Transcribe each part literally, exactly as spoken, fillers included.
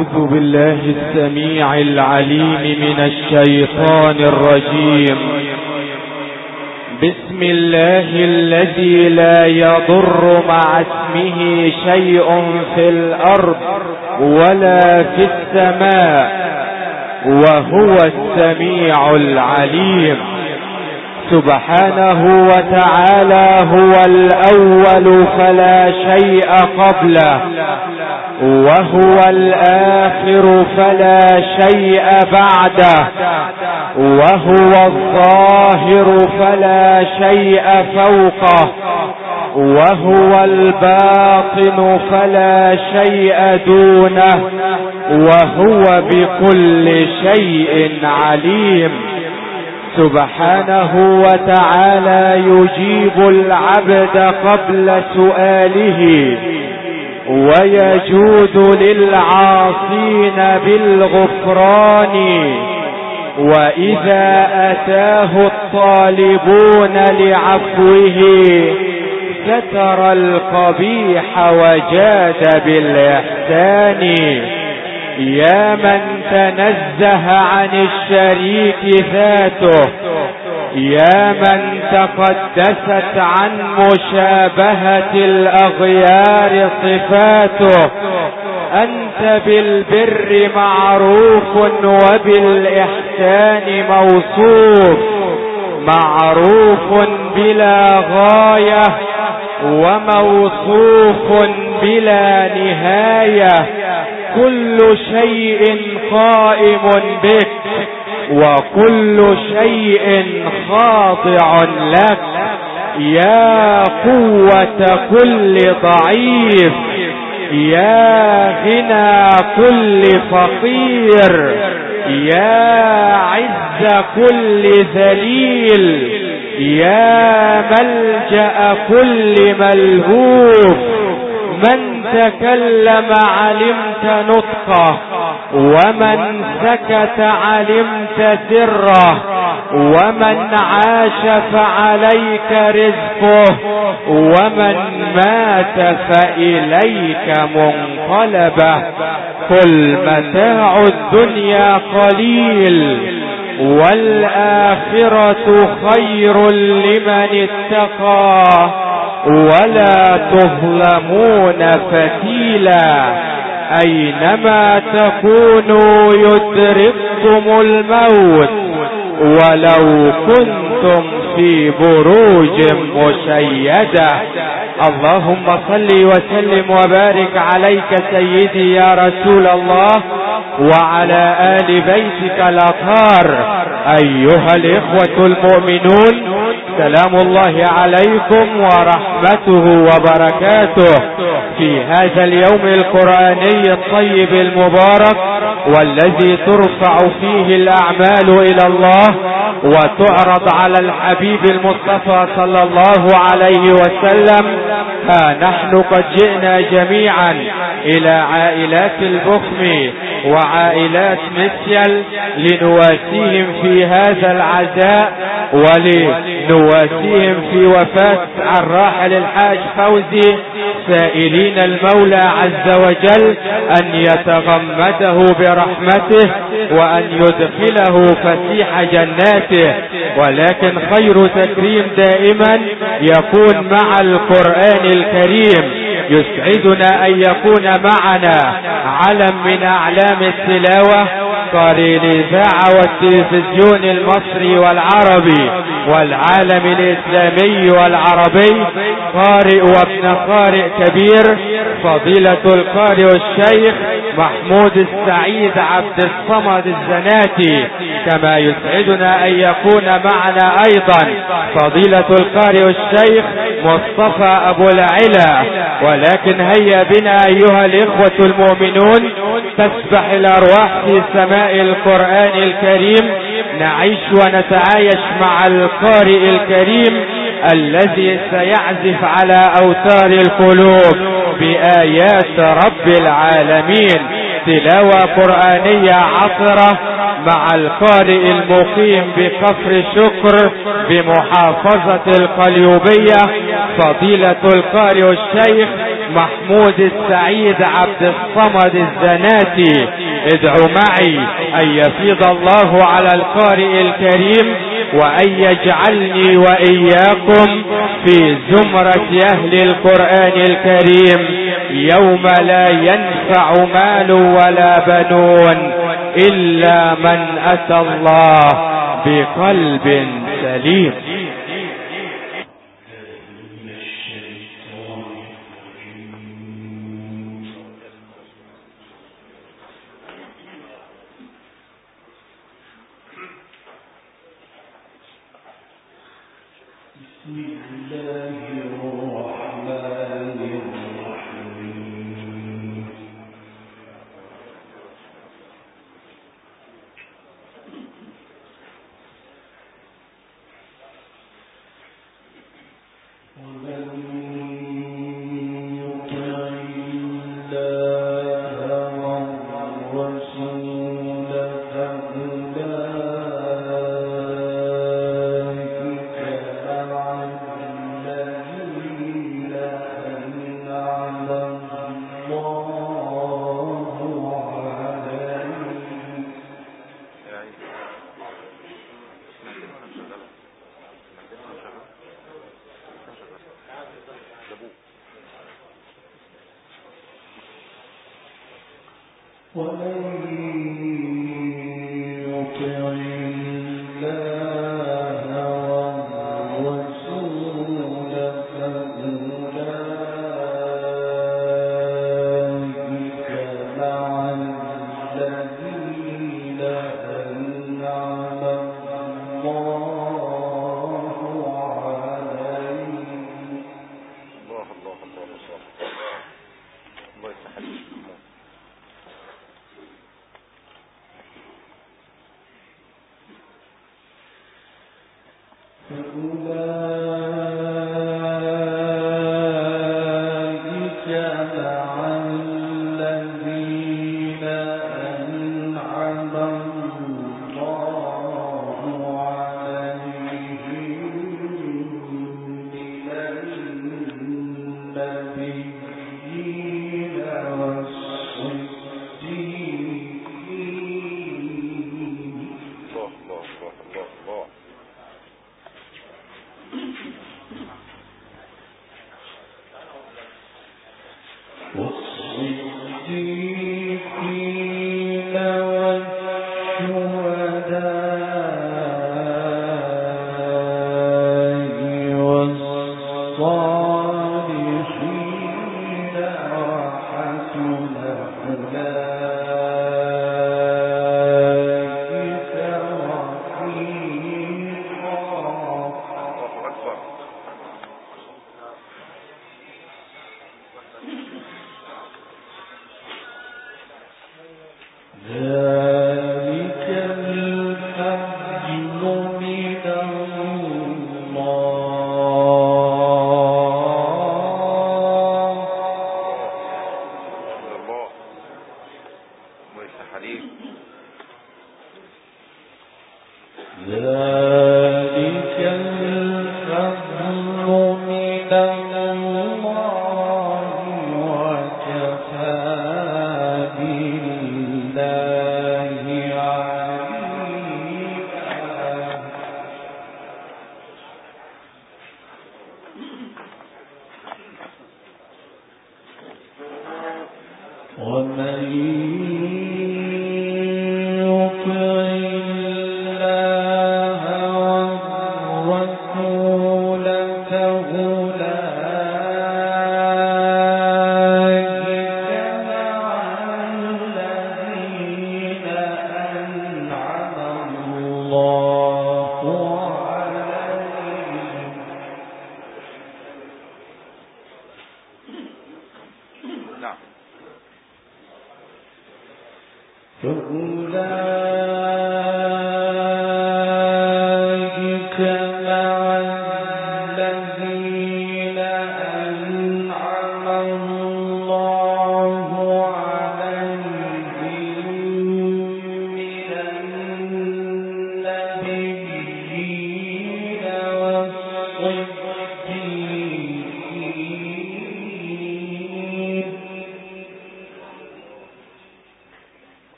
أعوذ بالله السميع العليم من الشيطان الرجيم. بسم الله الذي لا يضر مع اسمه شيء في الأرض ولا في السماء وهو السميع العليم. سبحانه وتعالى هو الأول فلا شيء قبله، وهو الآخر فلا شيء بعده، وهو الظاهر فلا شيء فوقه، وهو الباطن فلا شيء دونه، وهو بكل شيء عليم. سبحانه وتعالى يجيب العبد قبل سؤاله، ويجود للعاصين بالغفران، وإذا أتاه الطالبون لعفوه ستر القبيح وجاد بالإحسان. يا من تنزه عن الشريك ذاته، يا من تقدست عن مشابهة الأغيار صفاته، أنت بالبر معروف وبالإحسان موصوف، معروف بلا غاية وموصوف بلا نهاية. كل شيء قائم بك وكل شيء خاضع لك. يا قوة كل ضعيف، يا غنى كل فقير، يا عز كل ذليل، يا ملجأ كل ملهوف. من تكلم علمت نطقه، ومن سكت علمت سره، ومن عاش فعليك رزقه، ومن مات فإليك منقلبه. قل متاع الدنيا قليل والآخرة خير لمن اتقى ولا تظلمون فتيلا. أينما تكونوا يدرككم الموت ولو كنتم في بروج مشيدة. اللهم صل وسلم وبارك عليك سيدي يا رسول الله وعلى آل بيتك الأطهار. أيها الإخوة المؤمنون، سلام الله عليكم ورحمته وبركاته في هذا اليوم القرآني الطيب المبارك، والذي ترفع فيه الأعمال إلى الله وتعرض على الحبيب المصطفى صلى الله عليه وسلم. ها نحن قد جئنا جميعا إلى عائلات البخم وعائلات مسيل لنواسيهم في هذا العزاء، ولنواسيهم في وفاة الراحل الحاج فوزي، سائلين المولى عز وجل أن يتغمده برحمته وأن يدخله فسيح جناته. ولكن خير تكريم دائما يكون مع القرآن الكريم. يسعدنا أن يكون معنا علم من أعلام التلاوة، قارئ الإذاعة والتلفزيون المصري والعربي والعالم الإسلامي والعربي، قارئ وابن قارئ كبير، فضيلة القارئ الشيخ محمود السعيد عبد الصمد الزناتي. كما يسعدنا أن يكون معنا أيضا فضيلة القارئ الشيخ مصطفى أبو العلا. ولكن هيا بنا أيها الإخوة المؤمنون تسبح الأرواح في سماء القرآن الكريم، نعيش ونتعايش مع القارئ الكريم الذي سيعزف على أوتار القلوب بآيات رب العالمين. تلاوة قرآنية عطرة مع القارئ المقيم بكفر شكر بمحافظة القليوبية، فضيلة القارئ الشيخ محمود السعيد عبد الصمد الزناتي ادعوا معي أن يفيض الله على القارئ الكريم وأن يجعلني وإياكم في زمرة أهل القرآن الكريم يوم لا ينفع مال ولا بنون إلا من أتى الله بقلب سليم.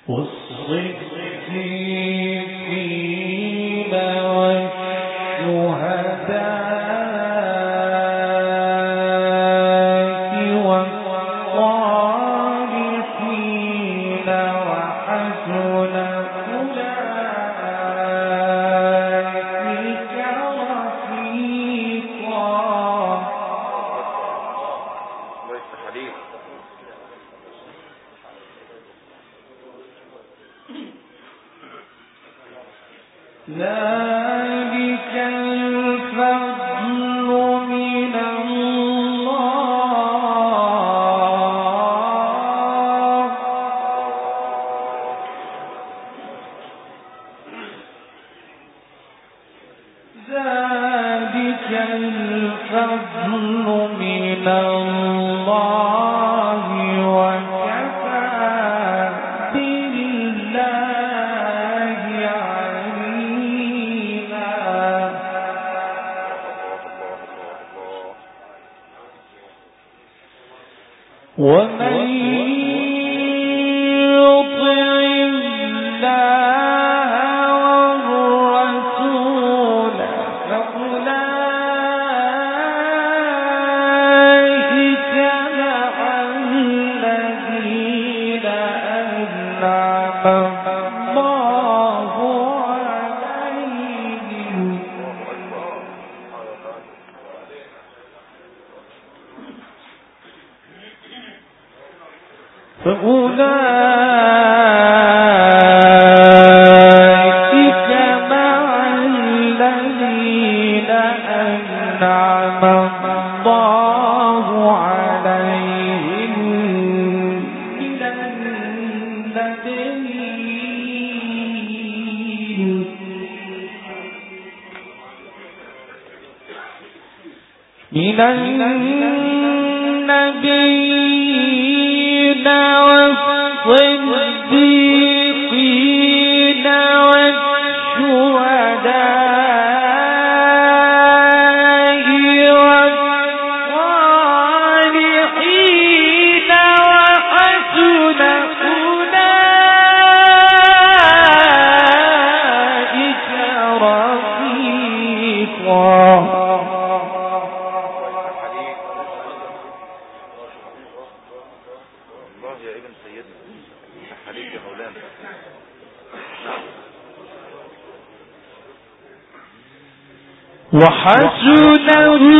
وحسن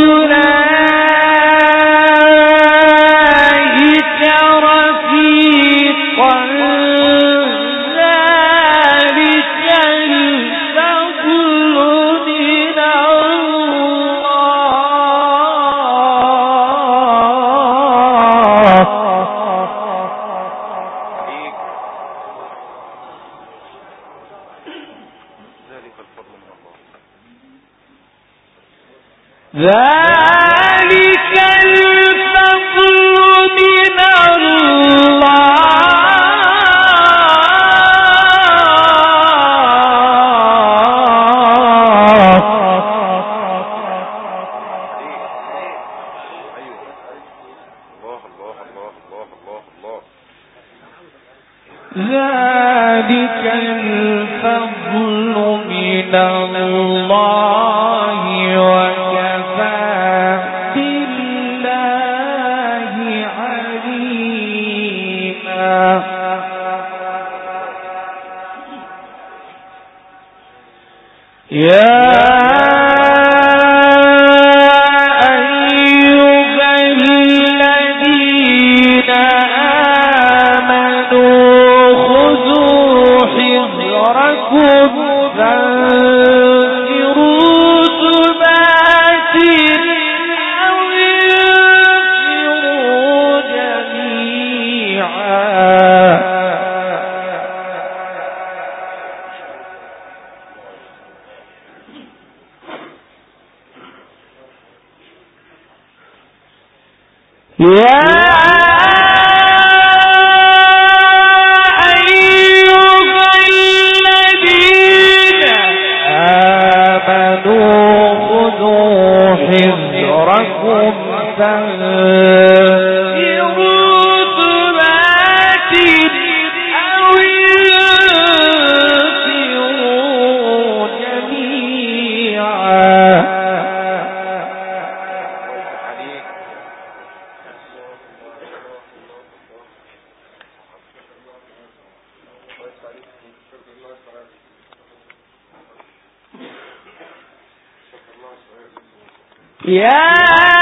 أولئك رفيقا ذلك الفضل من الله ذلك الفضل من ذلك الفضل من الله وكفى بالله عليما يا يا أيها الذين آمنوا خذوا حذركم فانفروا ثبات أو يا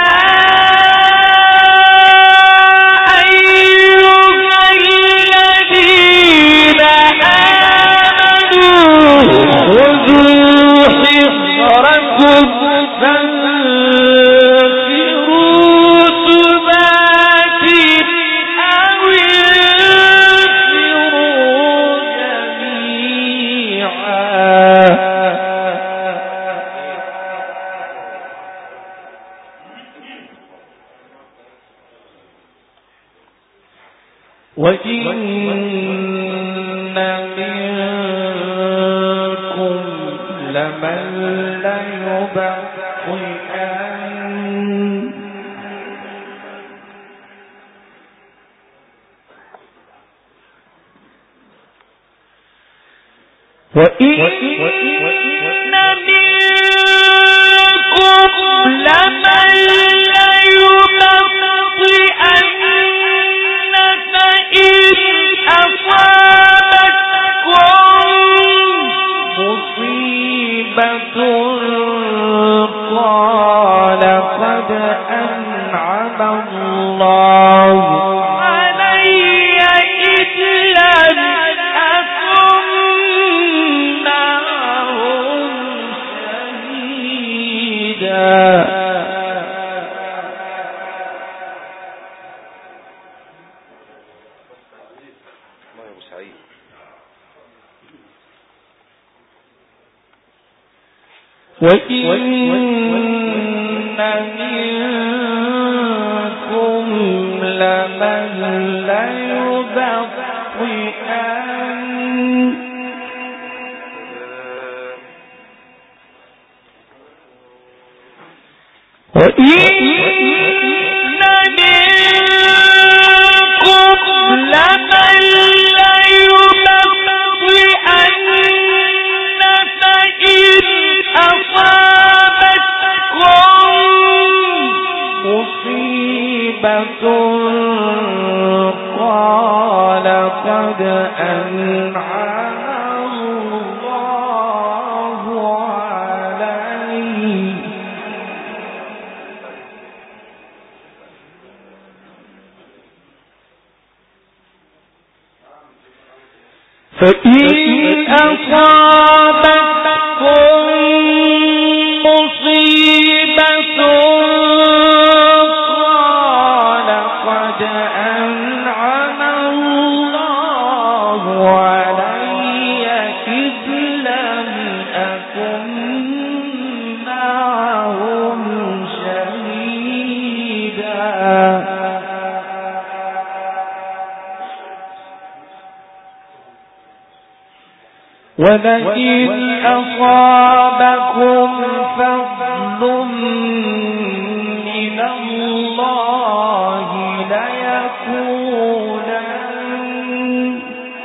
فإن أصابتكم مصيبة قال قد أنعم الله علي إذ لم أكن معهم شهيدا. ولئن أصابكم فضل من الله ليكونن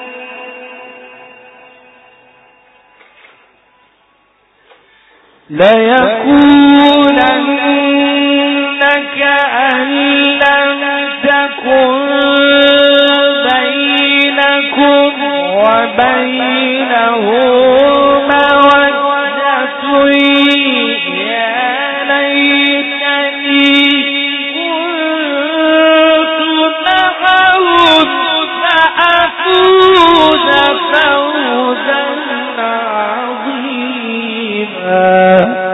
ليكونن كأن لم تكن بينكم وبينه مودة يا ليتني كنت معهم فأفوز فوزا عظيما.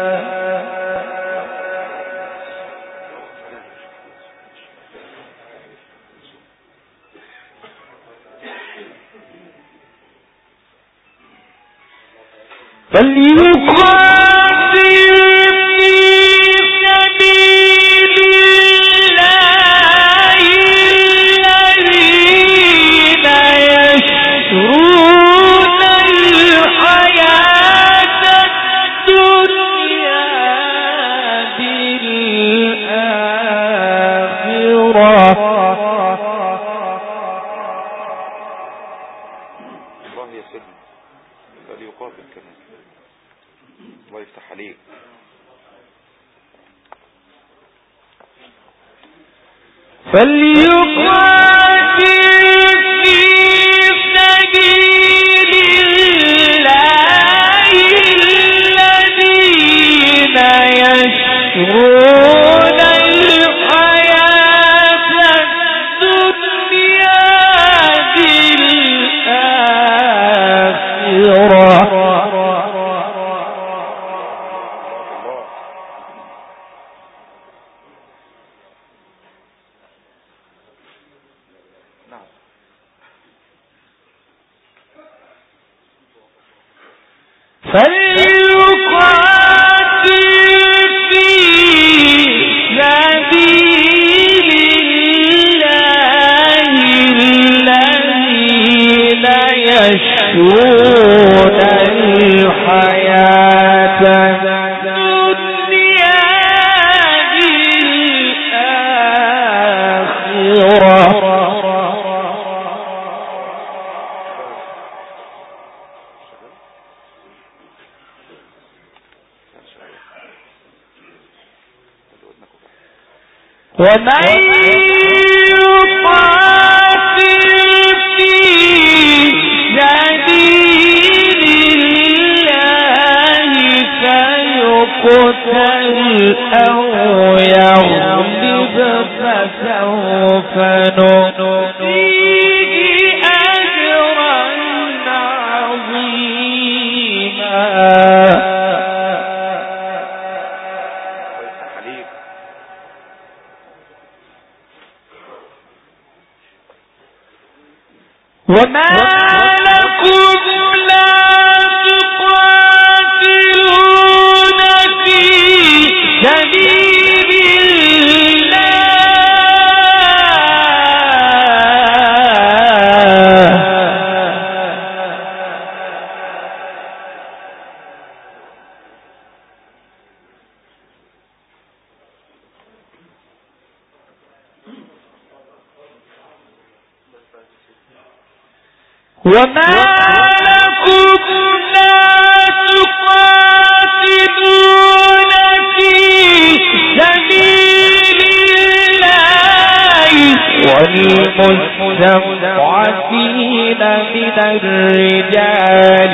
فليقاتل في سبيل الله الذين يشرون الحياة الدنيا بالآخرة. الله يسلم. فليقاتل كمان. الله يفتح عليك. فليقاتل في سبيل نعم. فليقاتل في سبيل الله الذين يشرون الحياة الدنيا بالآخرة. ومن يقاتل في سبيل الله فيقتل أو يغلب فسوف نؤتيه أجرا عظيما. وما لكم لا تقاتلون في سبيل الله وما لكم لا تقاتلون في سبيل الله والمستضعفين من الرجال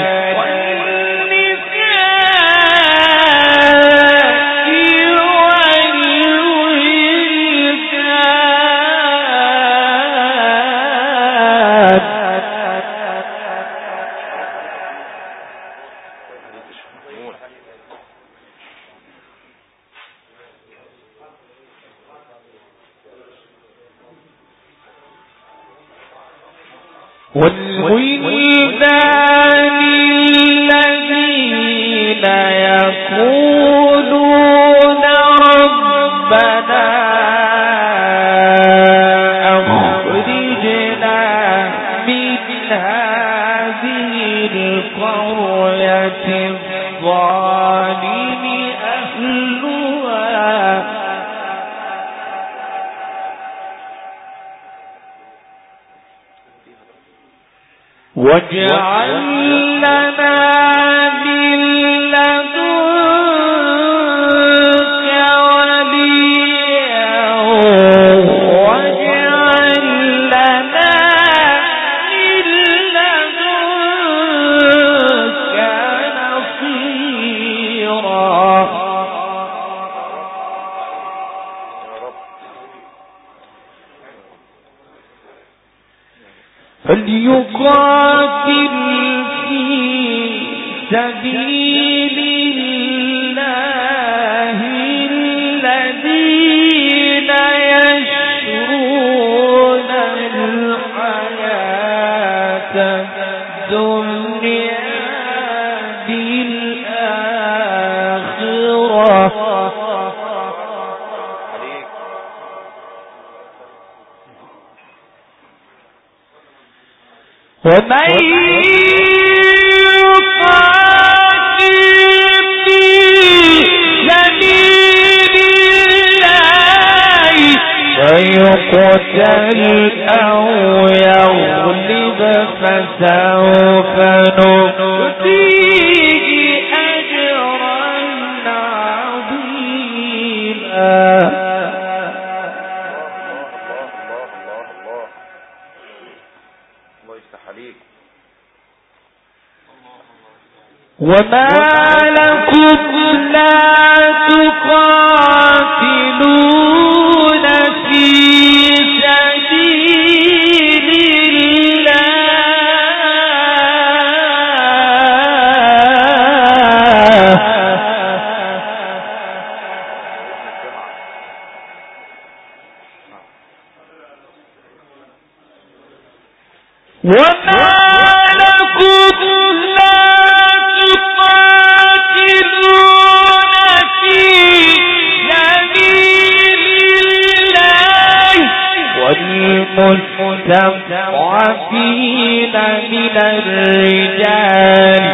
والولدان الذين يقولون ربنا أخرجنا من هذه القرية الظالم أهلها واجعل لنا من لدنك وليا واجعل لنا من لدنك نصيرا. فليقاتل في سبيل الله الذين يشرون الحياة الدنيا بالآخرة. ومن يقاتل في سبيل الله فيقتل أو يغلب فسوف نؤتيه أجرا عظيما. وما لكم لا تقاتلون في سبيل الله وما لكم لا تقاتلون في سبيل الله والمستضعفين من الرجال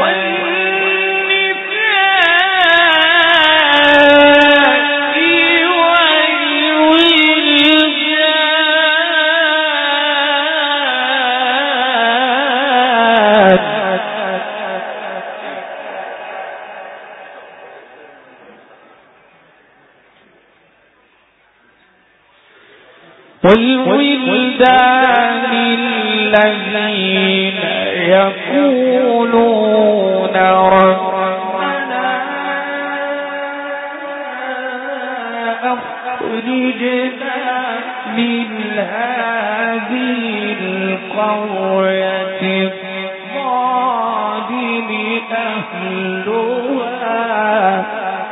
والولدان الذين يقولون ربنا أخرجنا من هذه القرية الظالم أهلها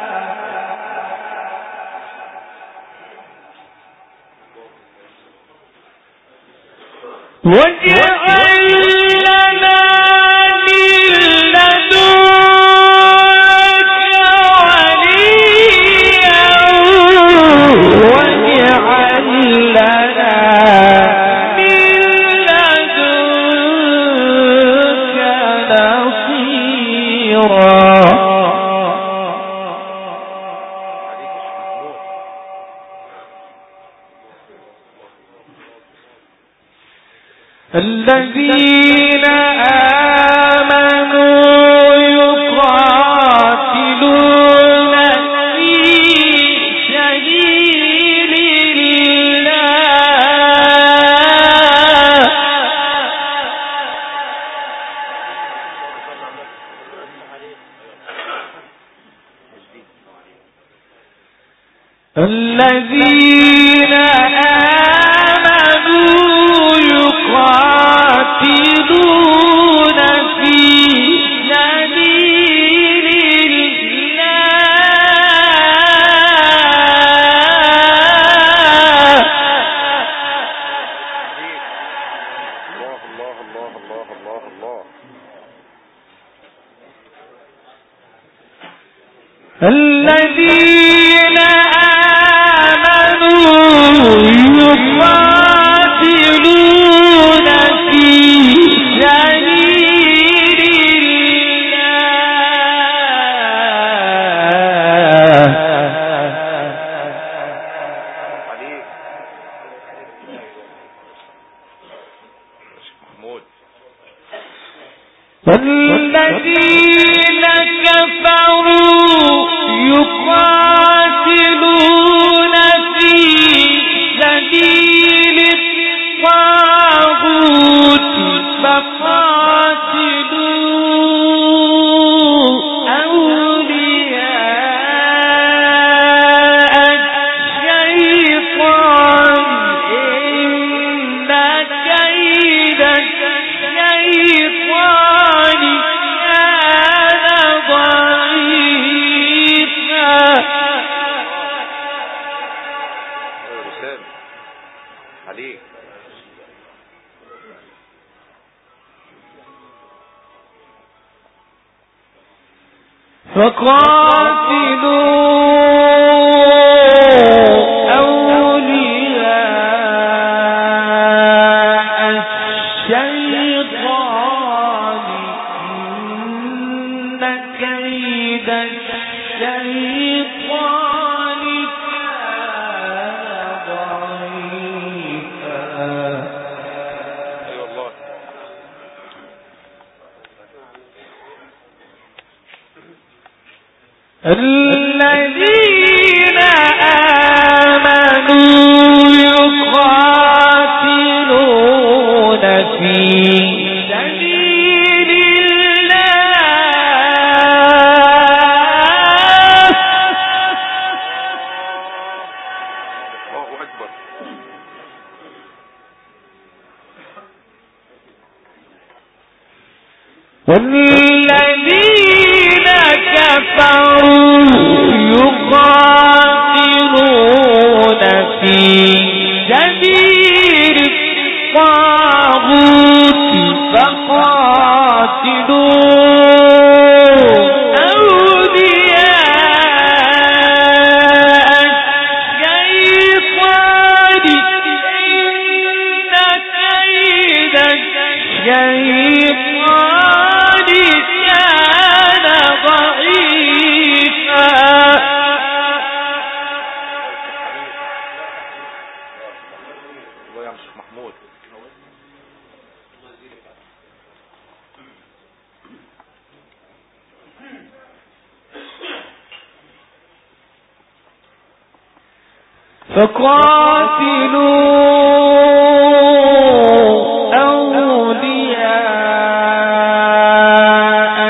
واجعل لنا من لدنك وليا واجعل لنا من لدنك نصيرا. الذين آمنوا يقاتلون في سبيل الله الذين آمنوا يقاتلون في سبيل الله. الله الله الله الله الله. الذين آمنوا يقاتلون في سبيل الله والذين كفروا يقاتلون في سبيل الطاغوت فقاتلوا أولياء الشيطان إن كيد الشيطان كان ضعيفا. عليك فقاتلوا أولياء الشيطان إن كيد الشيطان كان ضعيفا. اي والله. الذين آمنوا يقاتلون في سبيل الله الله أكبر. والذين كفروا يقاتلون في سبيل الطاغوت فقاتلوا أولياء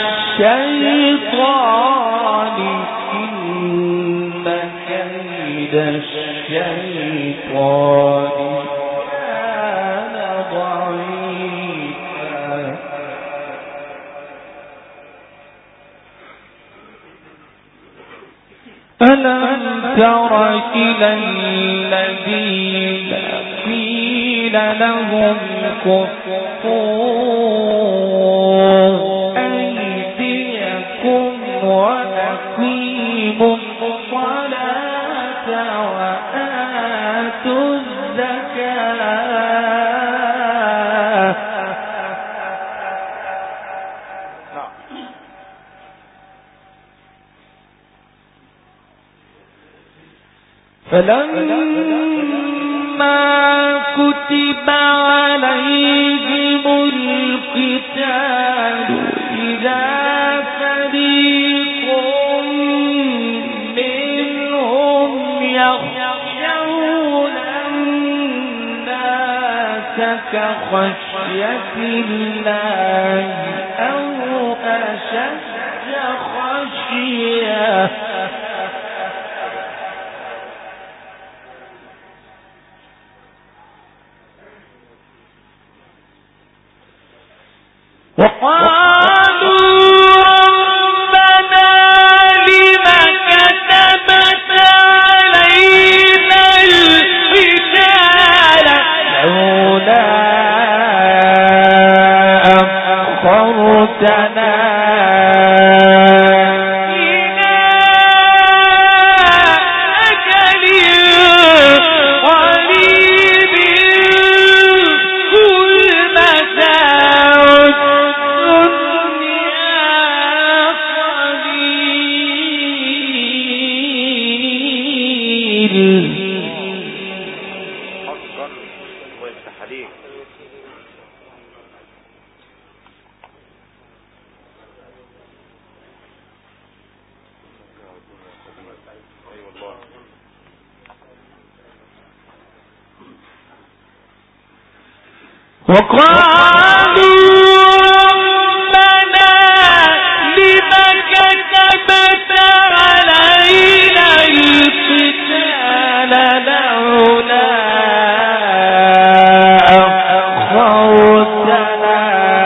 الشيطان إن كيد الشيطان كان ضعيفا ألم تر إلى الذين قيل لهم كفوا أيديكم وأقيموا الصلاة وآتوا الزكاة فلما كتب عليهم القتال إذا فريق منهم يخشون الناس كخشية الله أو أشد خشية وقالوا ربنا لم كتبت علينا القتال لولا أخرتنا إلى أجل قريب قل متاع وقالوا ربنا لم كتبت علينا القتال لولا أخرتنا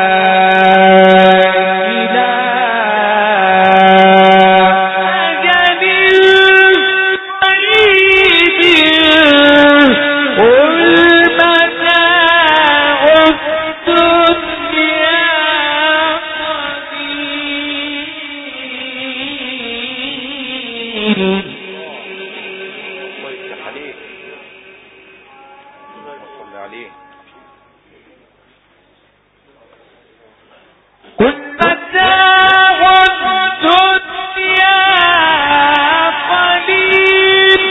إلى أجل قريب قل متاع الدنيا قليل قل متاع الدنيا قليل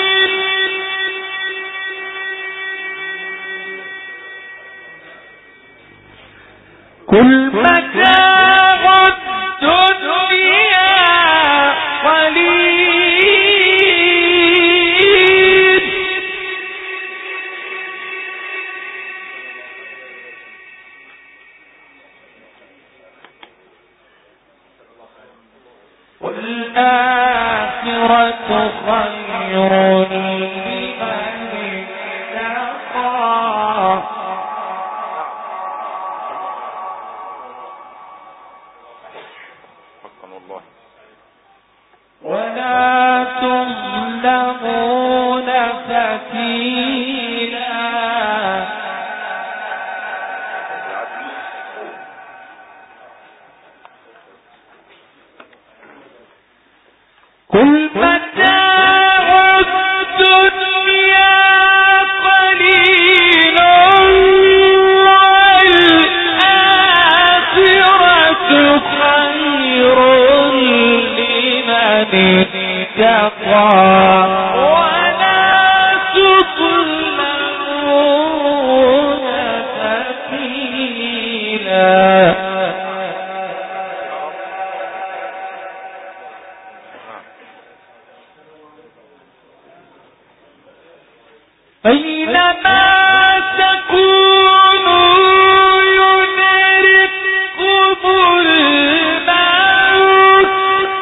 قل متاع الدنيا قليل والآخرة خير لمن اتقى ولا تظلمون فتيلا قل متاع الدنيا قليل والآخرة خير لمن اتقى ولا تظلمون فتيلا. أينما تكونوا يدرككم الموت.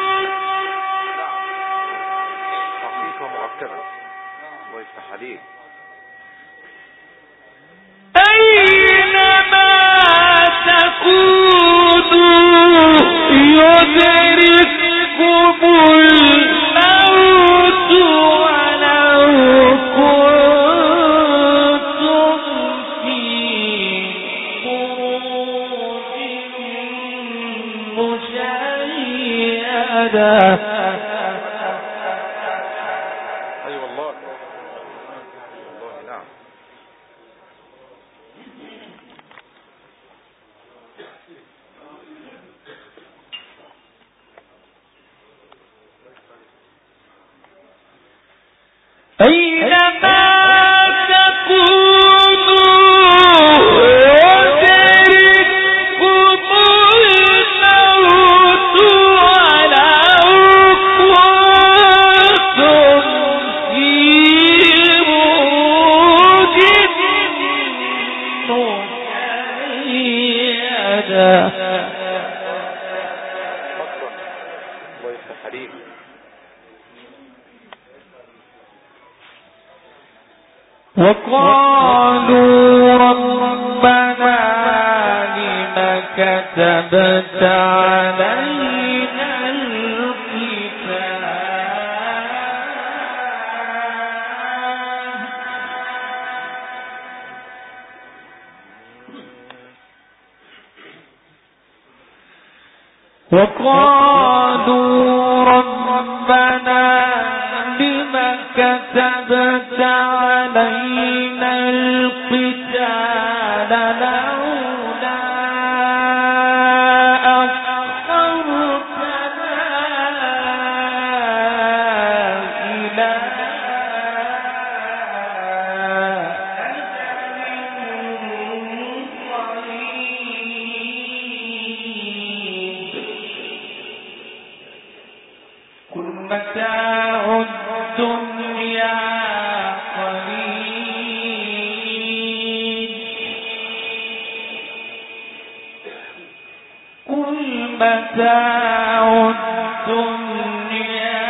حقيقة مؤكدة. الله يفتح عليك. أينما تكونوا يدرككم الموت ولو كنتم في بروج مشيدة. أي والله. والله نعم. أينما تكونوا يدرككم الموت ولو كنتم في بروج مشيدة. الله يفتح عليك. وقالوا ربنا لم كتبت علينا القتال وقالوا ربنا لم كتبت علينا القتال لولا أخرتنا إلى قل متاع الدنيا قليل قل متاع الدنيا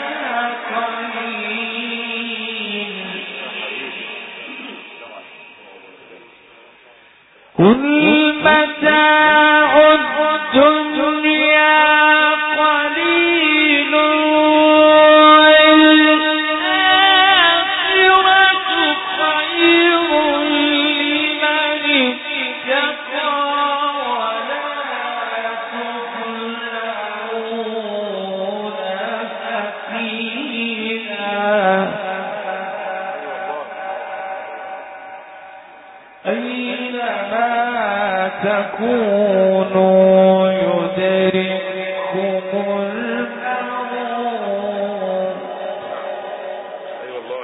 قليل قل متاع الدنيا قليل والآخرة خير لمن اتقى ولا تظلمون فتيلا. أينما تكونوا يدرككم الموت أي والله.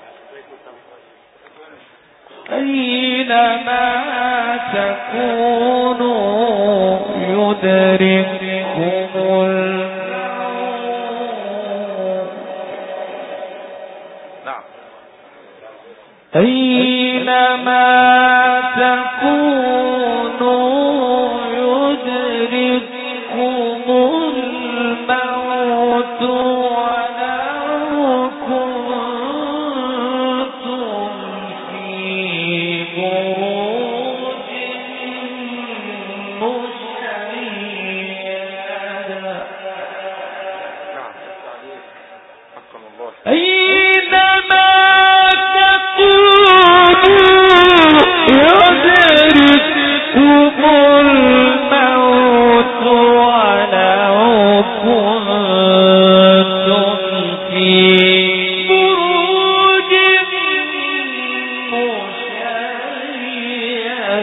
أينما تكونوا يدرككم الموت نعم. أينما تكونوا يدرككم الموت ولو كنتم في بروج مشيدة. نعم. حقا والله. أينما تكونوا يدرككم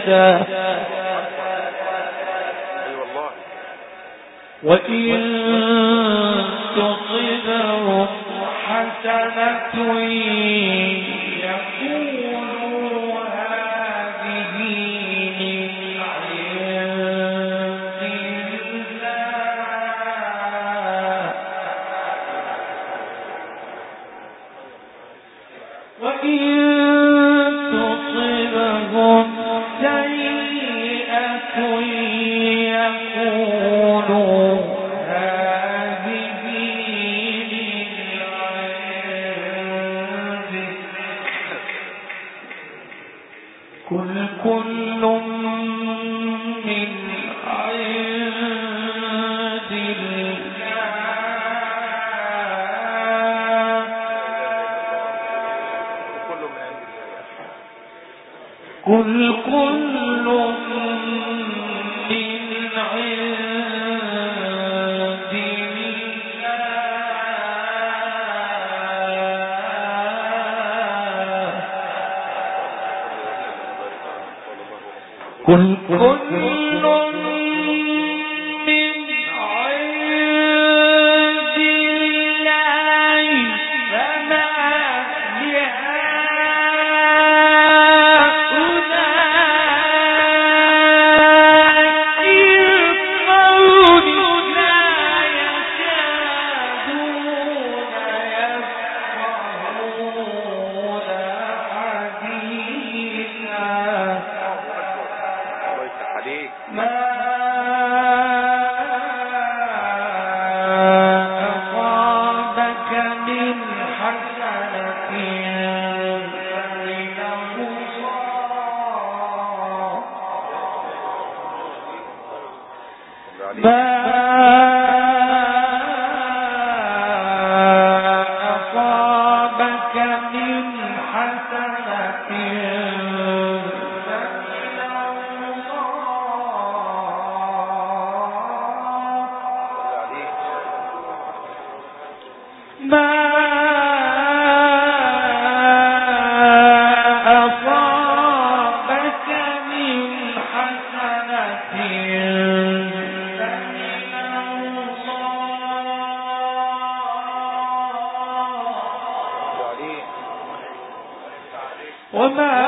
وإن تصبهم حسنة يقولوا هذه من عند الله وإن تصبهم سيئة يقولوا هذه من عندك قل كل من عند الله قل كل من عند الله قل كل من عند الله فما وما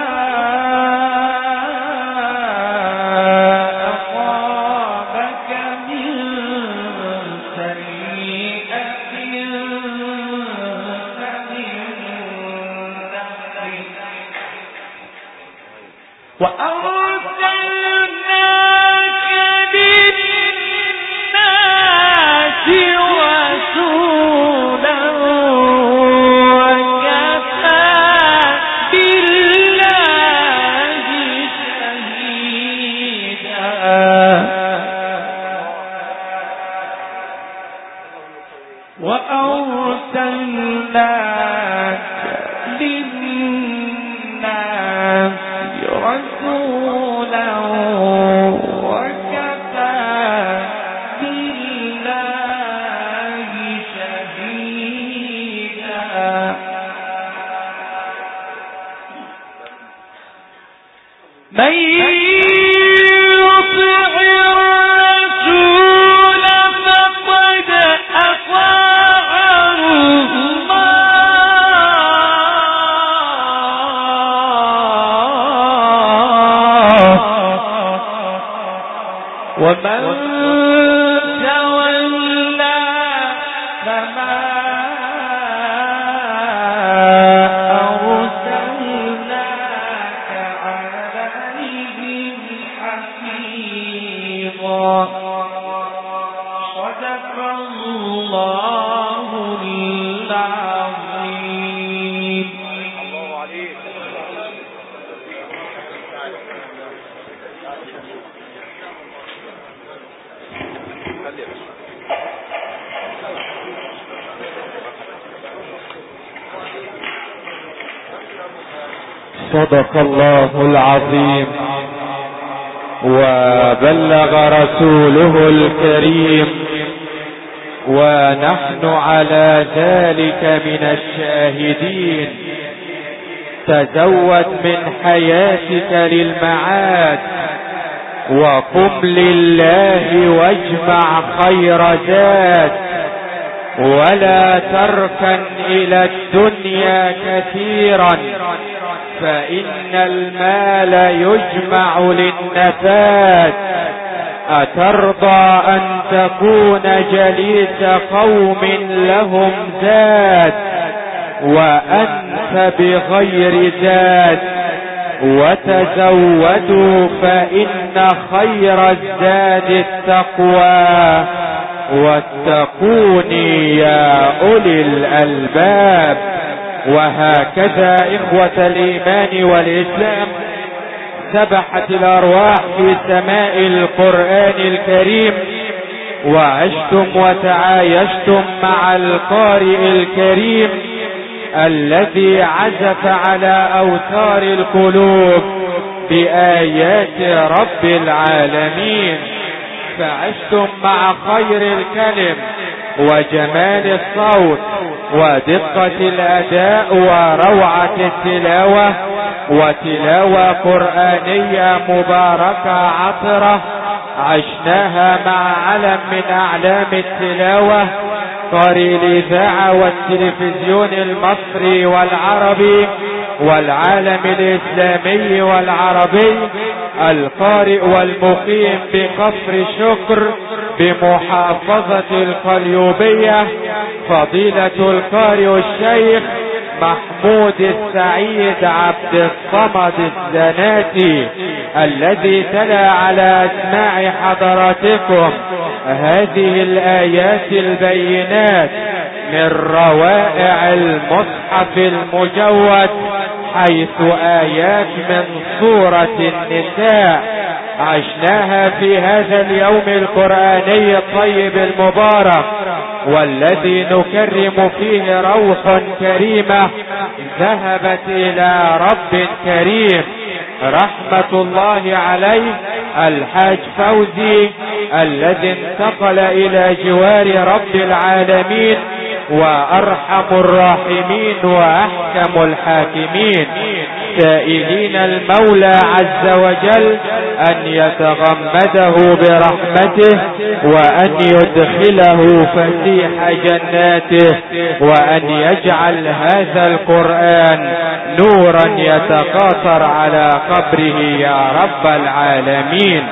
أصابك من سيئة فمن نفسك وأرسلناك للناس رسولا وأرسلناك للناس رسولا وكفى بالله شهيدا من يطع الرسول فقد أطاع ومن تولى فما أرسلناك عليهم حفيظا صدق الله العظيم. الله عليك. صدق الله العظيم وبلغ رسوله الكريم ونحن على ذلك من الشاهدين تزود من حياتك للمعاد، وقم لله واجمع خير زاد، ولا تركن إلى الدنيا كثيرا، فإن المال يجمع للنفاد. أترضى أن تكون جليس قوم لهم زاد وأنت بغير زاد؟ وتزودوا فإن خير الزاد التقوى، واتقوني يا أولي الألباب. وهكذا إخوة الإيمان والإسلام سبحت الأرواح في سماء القرآن الكريم، وعشتم وتعايشتم مع القارئ الكريم الذي عزف على أوتار القلوب بآيات رب العالمين، فعشتم مع خير الكلم وجمال الصوت ودقة الأداء وروعة التلاوة، وتلاوة قرآنية مباركة عطرة عشناها مع علم من أعلام التلاوة، قارئ الإذاعة والتلفزيون المصري والعربي والعالم الإسلامي والعربي، القارئ والمقيم بكفر شكر بمحافظة القليوبية، فضيلة القارئ الشيخ محمود السعيد عبد الصمد الزناتي، الذي تلا على أسماع حضراتكم هذه الآيات البينات من روائع المصحف المجود، حيث آيات من سورة النساء عشناها في هذا اليوم القرآني الطيب المبارك، والذي نكرم فيه روح كريمة ذهبت إلى رب كريم، رحمة الله عليه الحاج فوزي، الذي انتقل إلى جوار رب العالمين وأرحم الراحمين وأحكم الحاكمين، سائلين المولى عز وجل أن يتغمده برحمته، وأن يدخله فسيح جناته، وأن يجعل هذا القرآن نورا يتقاطر على قبره يا رب العالمين.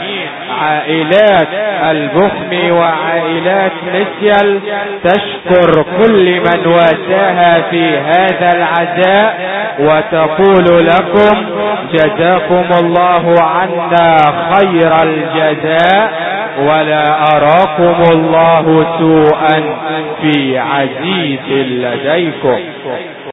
عائلات البخم وعائلات مسيل تشكر كل من واساها في هذا العزاء، وتقول لكم جزاكم الله عنا خير الجزاء، ولا أراكم الله سوءا في عزيز لديكم.